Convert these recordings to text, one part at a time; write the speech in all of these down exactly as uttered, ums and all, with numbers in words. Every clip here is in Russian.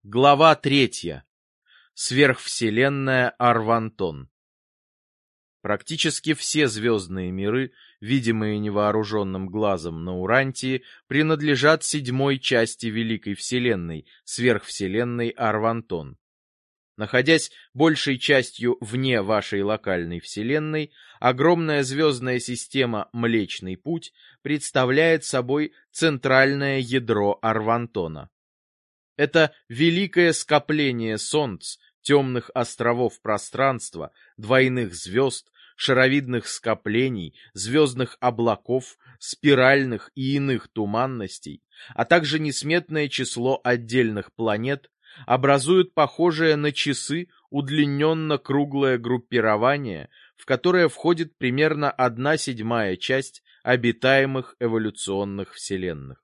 Глава третья. Сверхвселенная Арвантон. Практически все звездные миры, видимые невооруженным глазом на Урантии, принадлежат седьмой части Великой Вселенной, сверхвселенной Арвантон. Находясь большей частью вне вашей локальной вселенной, огромная звездная система Млечный Путь представляет собой центральное ядро Арвантона. Это великое скопление солнц, темных островов пространства, двойных звезд, шаровидных скоплений, звездных облаков, спиральных и иных туманностей, а также несметное число отдельных планет, образуют похожее на часы удлиненно-круглое группирование, в которое входит примерно одна седьмая часть обитаемых эволюционных вселенных.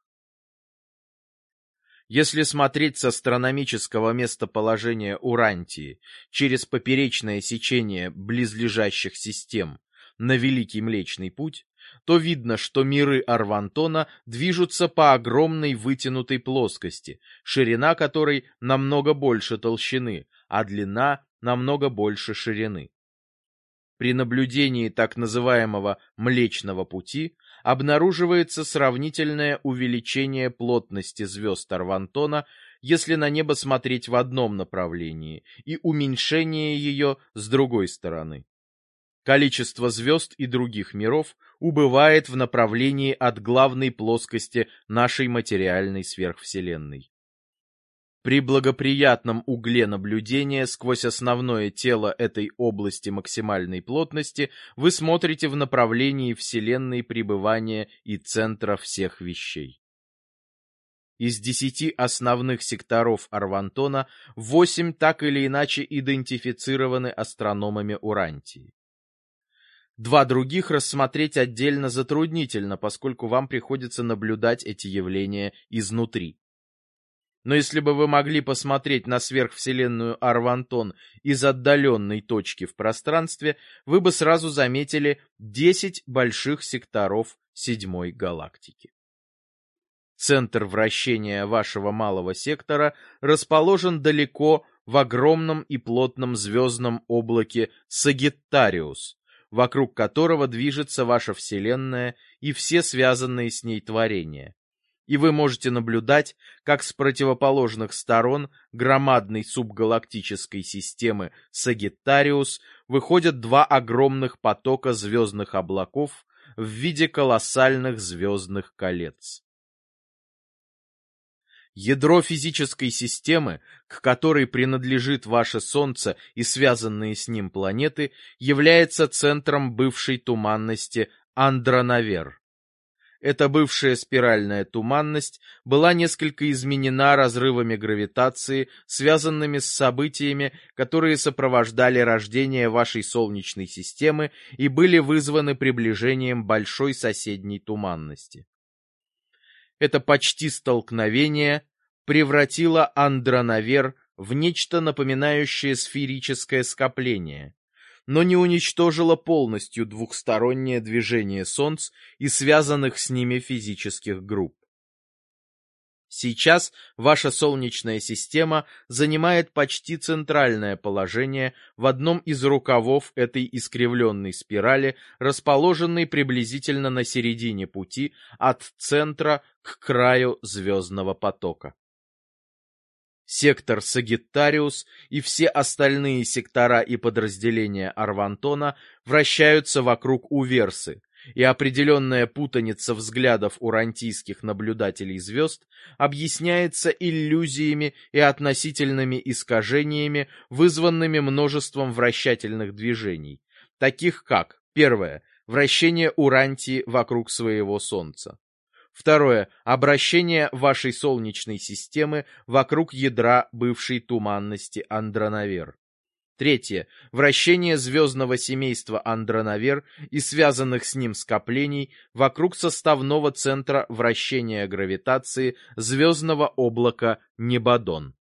Если смотреть с астрономического местоположения Урантии через поперечное сечение близлежащих систем на Великий Млечный Путь, то видно, что миры Арвантона движутся по огромной вытянутой плоскости, ширина которой намного больше толщины, а длина намного больше ширины. При наблюдении так называемого Млечного Пути обнаруживается сравнительное увеличение плотности звезд Арвантона, если на небо смотреть в одном направлении, и уменьшение ее с другой стороны. Количество звезд и других миров убывает в направлении от главной плоскости нашей материальной сверхвселенной. При благоприятном угле наблюдения сквозь основное тело этой области максимальной плотности вы смотрите в направлении Вселенной пребывания и центра всех вещей. Из десяти основных секторов Арвантона восемь так или иначе идентифицированы астрономами Урантии. Два других рассмотреть отдельно затруднительно, поскольку вам приходится наблюдать эти явления изнутри. Но если бы вы могли посмотреть на сверхвселенную Арвантон из отдаленной точки в пространстве, вы бы сразу заметили десять больших секторов седьмой галактики. Центр вращения вашего малого сектора расположен далеко в огромном и плотном звездном облаке Сагиттариус, вокруг которого движется ваша Вселенная и все связанные с ней творения. И вы можете наблюдать, как с противоположных сторон громадной субгалактической системы Сагиттариус выходят два огромных потока звездных облаков в виде колоссальных звездных колец. Ядро физической системы, к которой принадлежит ваше Солнце и связанные с ним планеты, является центром бывшей туманности Андронавер. Эта бывшая спиральная туманность была несколько изменена разрывами гравитации, связанными с событиями, которые сопровождали рождение вашей Солнечной системы и были вызваны приближением большой соседней туманности. Это почти столкновение превратило Андронавер в нечто напоминающее сферическое скопление, но не уничтожило полностью двухстороннее движение Солнц и связанных с ними физических групп. Сейчас ваша Солнечная система занимает почти центральное положение в одном из рукавов этой искривленной спирали, расположенной приблизительно на середине пути от центра к краю звездного потока. Сектор Сагиттариус и все остальные сектора и подразделения Арвантона вращаются вокруг Уверсы, и определенная путаница взглядов урантийских наблюдателей звезд объясняется иллюзиями и относительными искажениями, вызванными множеством вращательных движений, таких как: первое — вращение Урантии вокруг своего Солнца. Второе — обращение вашей Солнечной системы вокруг ядра бывшей туманности Андронавер. Третье — вращение звездного семейства Андронавер и связанных с ним скоплений вокруг составного центра вращения гравитации звездного облака Небадон.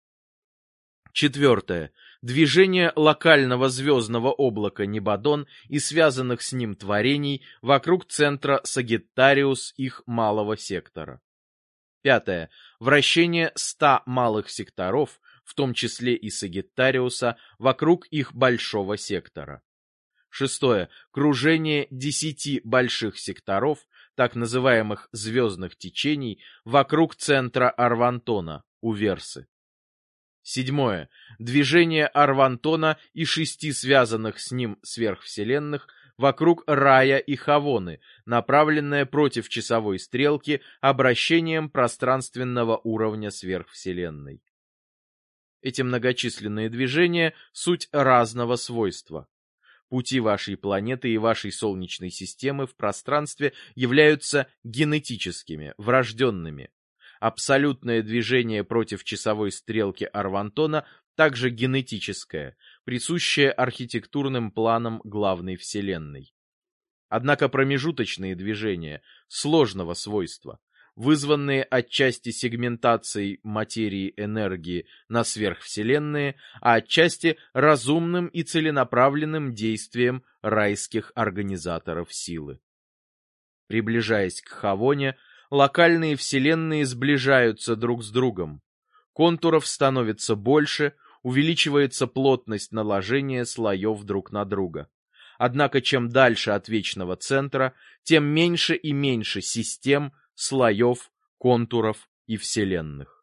Четвертое — движение локального звездного облака Небадон и связанных с ним творений вокруг центра Сагиттариус их малого сектора. Пятое. Вращение ста малых секторов, в том числе и Сагиттариуса, вокруг их большого сектора. Шестое. Кружение десяти больших секторов, так называемых звездных течений, вокруг центра Арвантона, у Версы. Седьмое. Движение Арвантона и шести связанных с ним сверхвселенных вокруг Рая и Хавоны, направленное против часовой стрелки обращением пространственного уровня сверхвселенной. Эти многочисленные движения – суть разного свойства. Пути вашей планеты и вашей Солнечной системы в пространстве являются генетическими, врожденными. Абсолютное движение против часовой стрелки Арвантона также генетическое, присущее архитектурным планам главной Вселенной. Однако промежуточные движения сложного свойства, вызванные отчасти сегментацией материи энергии на сверхвселенные, а отчасти разумным и целенаправленным действием райских организаторов силы. Приближаясь к Хавоне, локальные вселенные сближаются друг с другом. Контуров становится больше, увеличивается плотность наложения слоев друг на друга. Однако чем дальше от вечного центра, тем меньше и меньше систем, слоев, контуров и вселенных.